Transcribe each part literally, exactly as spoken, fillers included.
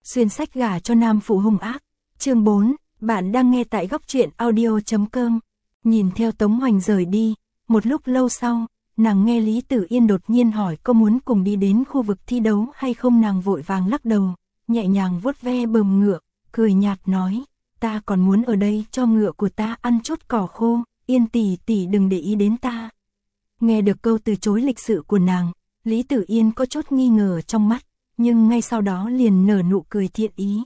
Xuyên sách gả cho nam phụ hung ác. Chương bốn, bạn đang nghe tại góc truyện audio chấm com. Nhìn theo Tống Hoành rời đi, một lúc lâu sau, nàng nghe Lý Tử Yên đột nhiên hỏi có muốn cùng đi đến khu vực thi đấu hay không. Nàng vội vàng lắc đầu, nhẹ nhàng vuốt ve bờm ngựa, cười nhạt nói, ta còn muốn ở đây cho ngựa của ta ăn chút cỏ khô, Yên tỷ tỷ đừng để ý đến ta. Nghe được câu từ chối lịch sự của nàng, Lý Tử Yên có chút nghi ngờ trong mắt, nhưng ngay sau đó liền nở nụ cười thiện ý.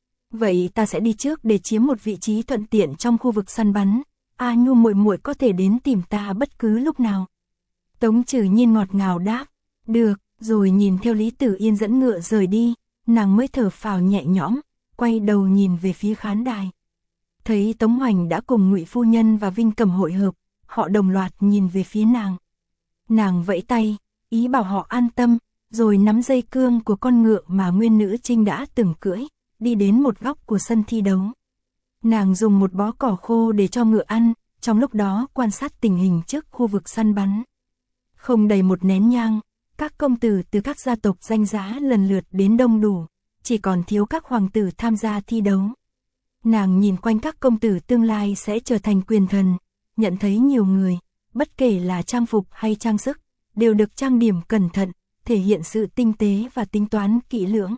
Vậy ta sẽ đi trước để chiếm một vị trí thuận tiện trong khu vực săn bắn, A Nhu muội muội có thể đến tìm ta bất cứ lúc nào. Tống Trừ Nhiên ngọt ngào đáp, được, rồi nhìn theo Lý Tử Yên dẫn ngựa rời đi, nàng mới thở phào nhẹ nhõm, quay đầu nhìn về phía khán đài. Thấy Tống Hoành đã cùng Ngụy phu nhân và Vinh Cầm hội hợp, họ đồng loạt nhìn về phía nàng. Nàng vẫy tay, ý bảo họ an tâm, rồi nắm dây cương của con ngựa mà Nguyên Nữ Trinh đã từng cưỡi, đi đến một góc của sân thi đấu. Nàng dùng một bó cỏ khô để cho ngựa ăn, trong lúc đó quan sát tình hình trước khu vực săn bắn. Không đầy một nén nhang, các công tử từ các gia tộc danh giá lần lượt đến đông đủ, chỉ còn thiếu các hoàng tử tham gia thi đấu. Nàng nhìn quanh các công tử tương lai sẽ trở thành quyền thần, nhận thấy nhiều người, bất kể là trang phục hay trang sức, đều được trang điểm cẩn thận, thể hiện sự tinh tế và tính toán kỹ lưỡng.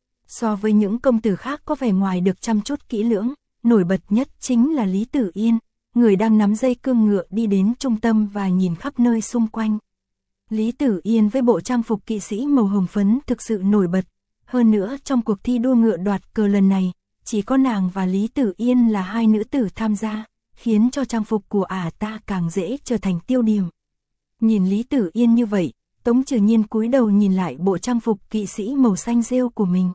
So với những công tử khác có vẻ ngoài được chăm chút kỹ lưỡng, nổi bật nhất chính là Lý Tử Yên, người đang nắm dây cương ngựa đi đến trung tâm và nhìn khắp nơi xung quanh. Lý Tử Yên với bộ trang phục kỵ sĩ màu hồng phấn thực sự nổi bật, hơn nữa trong cuộc thi đua ngựa đoạt cờ lần này, chỉ có nàng và Lý Tử Yên là hai nữ tử tham gia, khiến cho trang phục của ả ta càng dễ trở thành tiêu điểm. Nhìn Lý Tử Yên như vậy, Tống Trừ Nhiên cúi đầu nhìn lại bộ trang phục kỵ sĩ màu xanh rêu của mình.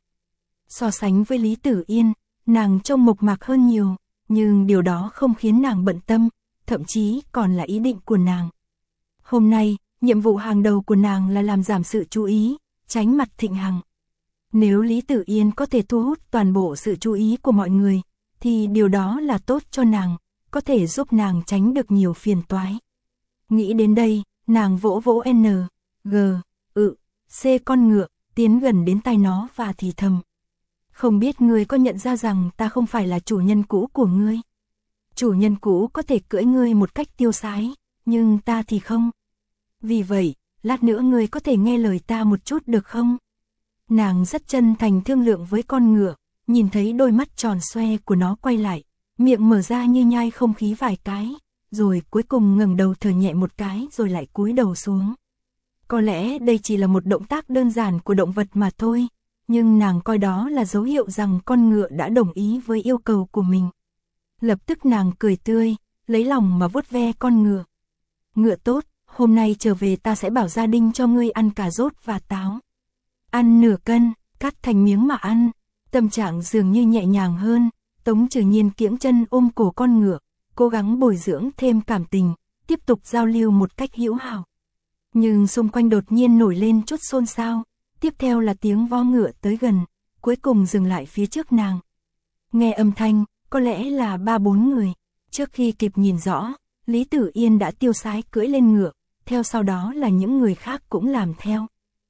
So sánh với Lý Tử Yên, nàng trông mộc mạc hơn nhiều, nhưng điều đó không khiến nàng bận tâm, thậm chí còn là ý định của nàng. Hôm nay, nhiệm vụ hàng đầu của nàng là làm giảm sự chú ý, tránh mặt Thịnh Hằng. Nếu Lý Tử Yên có thể thu hút toàn bộ sự chú ý của mọi người, thì điều đó là tốt cho nàng, có thể giúp nàng tránh được nhiều phiền toái. Nghĩ đến đây, nàng vỗ vỗ N, G, ự, C con ngựa, tiến gần đến tai nó và thì thầm. Không biết ngươi có nhận ra rằng ta không phải là chủ nhân cũ của ngươi. Chủ nhân cũ có thể cưỡi ngươi một cách tiêu sái, nhưng ta thì không. Vì vậy, lát nữa ngươi có thể nghe lời ta một chút được không? Nàng rất chân thành thương lượng với con ngựa, nhìn thấy đôi mắt tròn xoe của nó quay lại, miệng mở ra như nhai không khí vài cái, rồi cuối cùng ngẩng đầu thở nhẹ một cái rồi lại cúi đầu xuống. Có lẽ đây chỉ là một động tác đơn giản của động vật mà thôi, nhưng nàng coi đó là dấu hiệu rằng con ngựa đã đồng ý với yêu cầu của mình. Lập tức nàng cười tươi, lấy lòng mà vuốt ve con ngựa. Ngựa tốt, hôm nay trở về ta sẽ bảo gia đình cho ngươi ăn cà rốt và táo. Ăn nửa cân, cắt thành miếng mà ăn. Tâm trạng dường như nhẹ nhàng hơn, Tống Trừ Nhiên kiễng chân ôm cổ con ngựa, cố gắng bồi dưỡng thêm cảm tình, tiếp tục giao lưu một cách hữu hảo. Nhưng xung quanh đột nhiên nổi lên chút xôn xao, tiếp theo là tiếng vó ngựa tới gần, cuối cùng dừng lại phía trước nàng. Nghe âm thanh, có lẽ là ba bốn người, trước khi kịp nhìn rõ, Lý Tử Yên đã tiêu sái cưỡi lên ngựa, theo sau đó là những người khác cũng làm theo.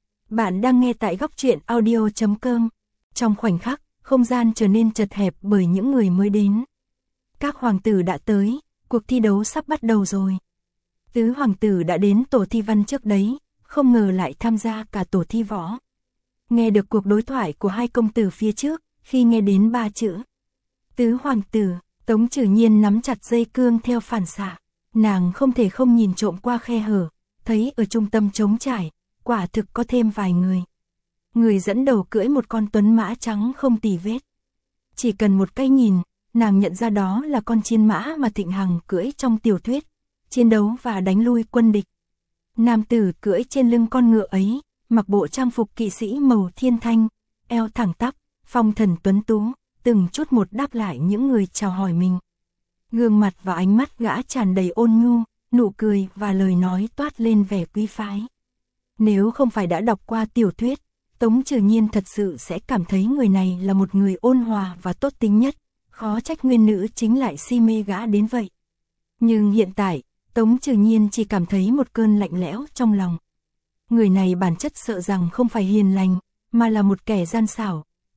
Bạn đang nghe tại góc truyện audio chấm com. Trong khoảnh khắc, không gian trở nên chật hẹp bởi những người mới đến. Các hoàng tử đã tới, cuộc thi đấu sắp bắt đầu rồi. Tứ hoàng tử đã đến tổ thi văn trước đấy, không ngờ lại tham gia cả tổ thi võ. Nghe được cuộc đối thoại của hai công tử phía trước, khi nghe đến ba chữ Tứ hoàng tử, Tống Trừ Nhiên nắm chặt dây cương theo phản xạ. Nàng không thể không nhìn trộm qua khe hở, thấy ở trung tâm trống trải, quả thực có thêm vài người. Người dẫn đầu cưỡi một con tuấn mã trắng không tì vết. Chỉ cần một cái nhìn, nàng nhận ra đó là con chiến mã mà Thịnh Hằng cưỡi trong tiểu thuyết, chiến đấu và đánh lui quân địch. Nam tử cưỡi trên lưng con ngựa ấy, mặc bộ trang phục kỵ sĩ màu thiên thanh, eo thẳng tắp, phong thần tuấn tú, từng chút một đáp lại những người chào hỏi mình. Gương mặt và ánh mắt gã tràn đầy ôn nhu, nụ cười và lời nói toát lên vẻ quý phái. Nếu không phải đã đọc qua tiểu thuyết, Tống Trừ Nhiên thật sự sẽ cảm thấy người này là một người ôn hòa và tốt tính nhất, khó trách Nguyên Nữ Chính lại si mê gã đến vậy. Nhưng hiện tại, Tống Trừ Nhiên chỉ cảm thấy một cơn lạnh lẽo trong lòng. Người này bản chất sợ rằng không phải hiền lành, mà là một kẻ gian xảo,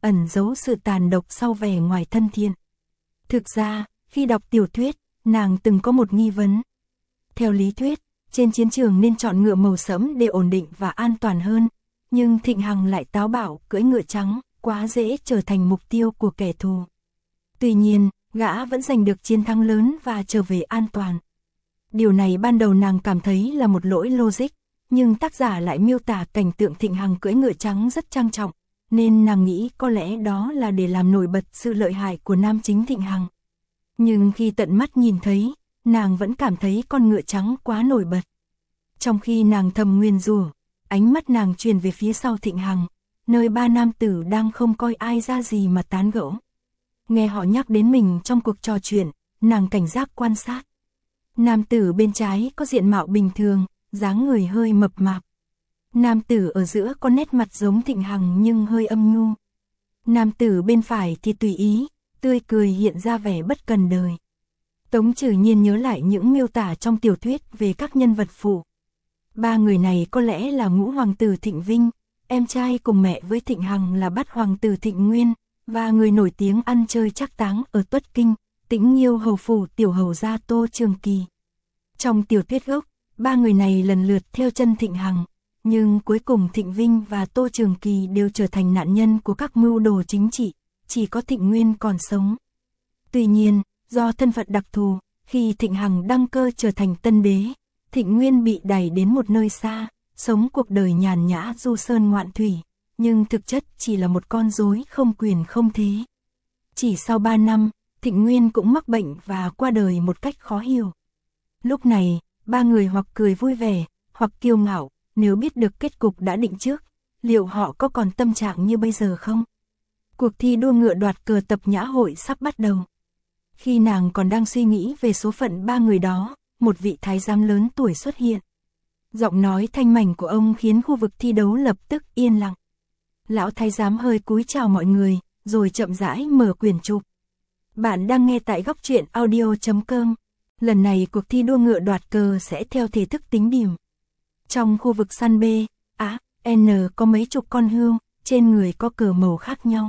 ẩn giấu sự tàn độc sau vẻ ngoài thân thiện. Thực ra, khi đọc tiểu thuyết, nàng từng có một nghi vấn. Theo lý thuyết, trên chiến trường nên chọn ngựa màu sẫm để ổn định và an toàn hơn, nhưng Thịnh Hằng lại táo bạo cưỡi ngựa trắng, quá dễ trở thành mục tiêu của kẻ thù. Tuy nhiên, gã vẫn giành được chiến thắng lớn và trở về an toàn. Điều này ban đầu nàng cảm thấy là một lỗi logic, nhưng tác giả lại miêu tả cảnh tượng Thịnh Hằng cưỡi ngựa trắng rất trang trọng, nên nàng nghĩ có lẽ đó là để làm nổi bật sự lợi hại của nam chính Thịnh Hằng. Nhưng khi tận mắt nhìn thấy, nàng vẫn cảm thấy con ngựa trắng quá nổi bật. Trong khi nàng thầm nguyền rủa, ánh mắt nàng truyền về phía sau Thịnh Hằng, nơi ba nam tử đang không coi ai ra gì mà tán gẫu. Nghe họ nhắc đến mình trong cuộc trò chuyện, nàng cảnh giác quan sát. Nam tử bên trái có diện mạo bình thường, dáng người hơi mập mạp. Nam tử ở giữa có nét mặt giống Thịnh Hằng nhưng hơi âm nhu. Nam tử bên phải thì tùy ý, tươi cười hiện ra vẻ bất cần đời. Tống Trử Nhiên nhớ lại những miêu tả trong tiểu thuyết về các nhân vật phụ. Ba người này có lẽ là ngũ hoàng tử Thịnh Vinh, em trai cùng mẹ với Thịnh Hằng là bát hoàng tử Thịnh Nguyên, và người nổi tiếng ăn chơi trác táng ở Tuất Kinh, Tĩnh Nhiêu hầu phủ tiểu hầu gia Tô Trường Kỳ. Trong tiểu thuyết gốc, ba người này lần lượt theo chân Thịnh Hằng, nhưng cuối cùng Thịnh Vinh và Tô Trường Kỳ đều trở thành nạn nhân của các mưu đồ chính trị, chỉ có Thịnh Nguyên còn sống. Tuy nhiên, do thân phận đặc thù, khi Thịnh Hằng đăng cơ trở thành tân đế, Thịnh Nguyên bị đày đến một nơi xa, sống cuộc đời nhàn nhã du sơn ngoạn thủy, nhưng thực chất chỉ là một con rối không quyền không thế. Chỉ sau ba năm, Thịnh Nguyên cũng mắc bệnh và qua đời một cách khó hiểu. Lúc này, ba người hoặc cười vui vẻ, hoặc kiêu ngạo, nếu biết được kết cục đã định trước, liệu họ có còn tâm trạng như bây giờ không? Cuộc thi đua ngựa đoạt cờ tập nhã hội sắp bắt đầu. Khi nàng còn đang suy nghĩ về số phận ba người đó, một vị thái giám lớn tuổi xuất hiện. Giọng nói thanh mảnh của ông khiến khu vực thi đấu lập tức yên lặng. Lão thái giám hơi cúi chào mọi người, rồi chậm rãi mở quyển trục. Bạn đang nghe tại góc truyện audio chấm com. Lần này cuộc thi đua ngựa đoạt cờ sẽ theo thể thức tính điểm. Trong khu vực săn B, A, N có mấy chục con hươu, trên người có cờ màu khác nhau.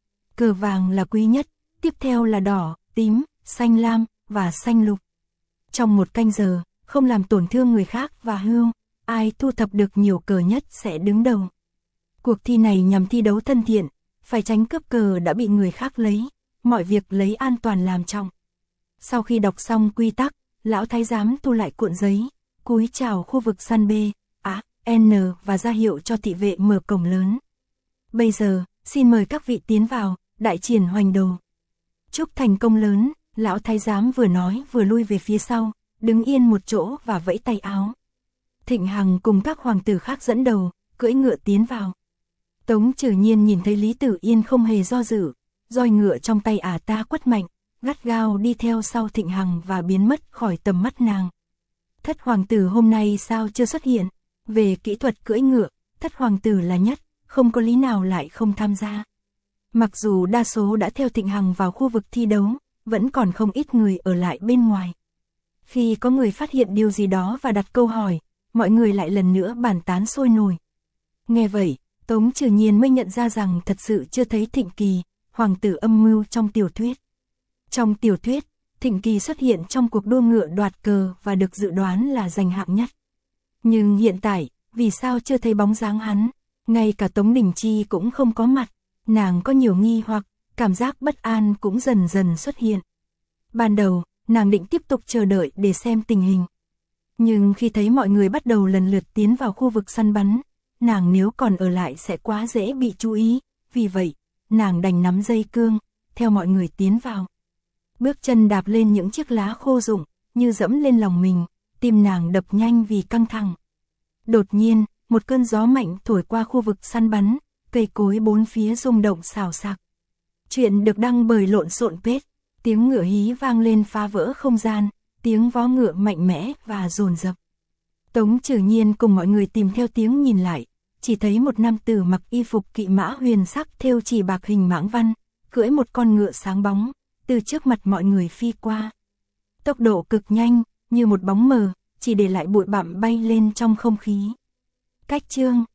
Cờ vàng là quý nhất, tiếp theo là đỏ, tím, xanh lam và xanh lục. Trong một canh giờ, không làm tổn thương người khác và hươu, ai thu thập được nhiều cờ nhất sẽ đứng đầu. Cuộc thi này nhằm thi đấu thân thiện, phải tránh cướp cờ đã bị người khác lấy, mọi việc lấy an toàn làm trọng. Sau khi đọc xong quy tắc, lão thái giám thu lại cuộn giấy, cúi chào khu vực săn B, A, N và ra hiệu cho thị vệ mở cổng lớn. Bây giờ, xin mời các vị tiến vào, đại triển hoành đồ. Chúc thành công lớn, lão thái giám vừa nói vừa lui về phía sau, đứng yên một chỗ và vẫy tay áo. Thịnh Hằng cùng các hoàng tử khác dẫn đầu, cưỡi ngựa tiến vào. Tống Trử Nhiên nhìn thấy Lý Tử Yên không hề do dự, roi ngựa trong tay ả ta quất mạnh, gắt gao đi theo sau Thịnh Hằng và biến mất khỏi tầm mắt nàng. Thất hoàng tử hôm nay sao chưa xuất hiện? Về kỹ thuật cưỡi ngựa, thất hoàng tử là nhất, không có lý nào lại không tham gia. Mặc dù đa số đã theo Thịnh Hằng vào khu vực thi đấu, vẫn còn không ít người ở lại bên ngoài. Khi có người phát hiện điều gì đó và đặt câu hỏi, mọi người lại lần nữa bàn tán sôi nổi. Nghe vậy, Tống Trử Nhiên mới nhận ra rằng thật sự chưa thấy Thịnh Kỳ, hoàng tử âm mưu trong tiểu thuyết. Trong tiểu thuyết, Thịnh Kỳ xuất hiện trong cuộc đua ngựa đoạt cờ và được dự đoán là giành hạng nhất. Nhưng hiện tại, vì sao chưa thấy bóng dáng hắn? Ngay cả Tống Đình Chi cũng không có mặt, nàng có nhiều nghi hoặc, cảm giác bất an cũng dần dần xuất hiện. Ban đầu, nàng định tiếp tục chờ đợi để xem tình hình. Nhưng khi thấy mọi người bắt đầu lần lượt tiến vào khu vực săn bắn, nàng nếu còn ở lại sẽ quá dễ bị chú ý, vì vậy, nàng đành nắm dây cương, theo mọi người tiến vào. Bước chân đạp lên những chiếc lá khô rụng, như dẫm lên lòng mình, tim nàng đập nhanh vì căng thẳng. Đột nhiên, một cơn gió mạnh thổi qua khu vực săn bắn, cây cối bốn phía rung động xào xạc. Chuyện được đăng bởi Lộn Xộn Page, tiếng ngựa hí vang lên phá vỡ không gian, tiếng vó ngựa mạnh mẽ và dồn dập. Tống Trử Nhiên cùng mọi người tìm theo tiếng nhìn lại, chỉ thấy một nam tử mặc y phục kỵ mã huyền sắc thêu chỉ bạc hình mãng văn, cưỡi một con ngựa sáng bóng, từ trước mặt mọi người phi qua. Tốc độ cực nhanh, như một bóng mờ, chỉ để lại bụi bặm bay lên trong không khí. Cách chương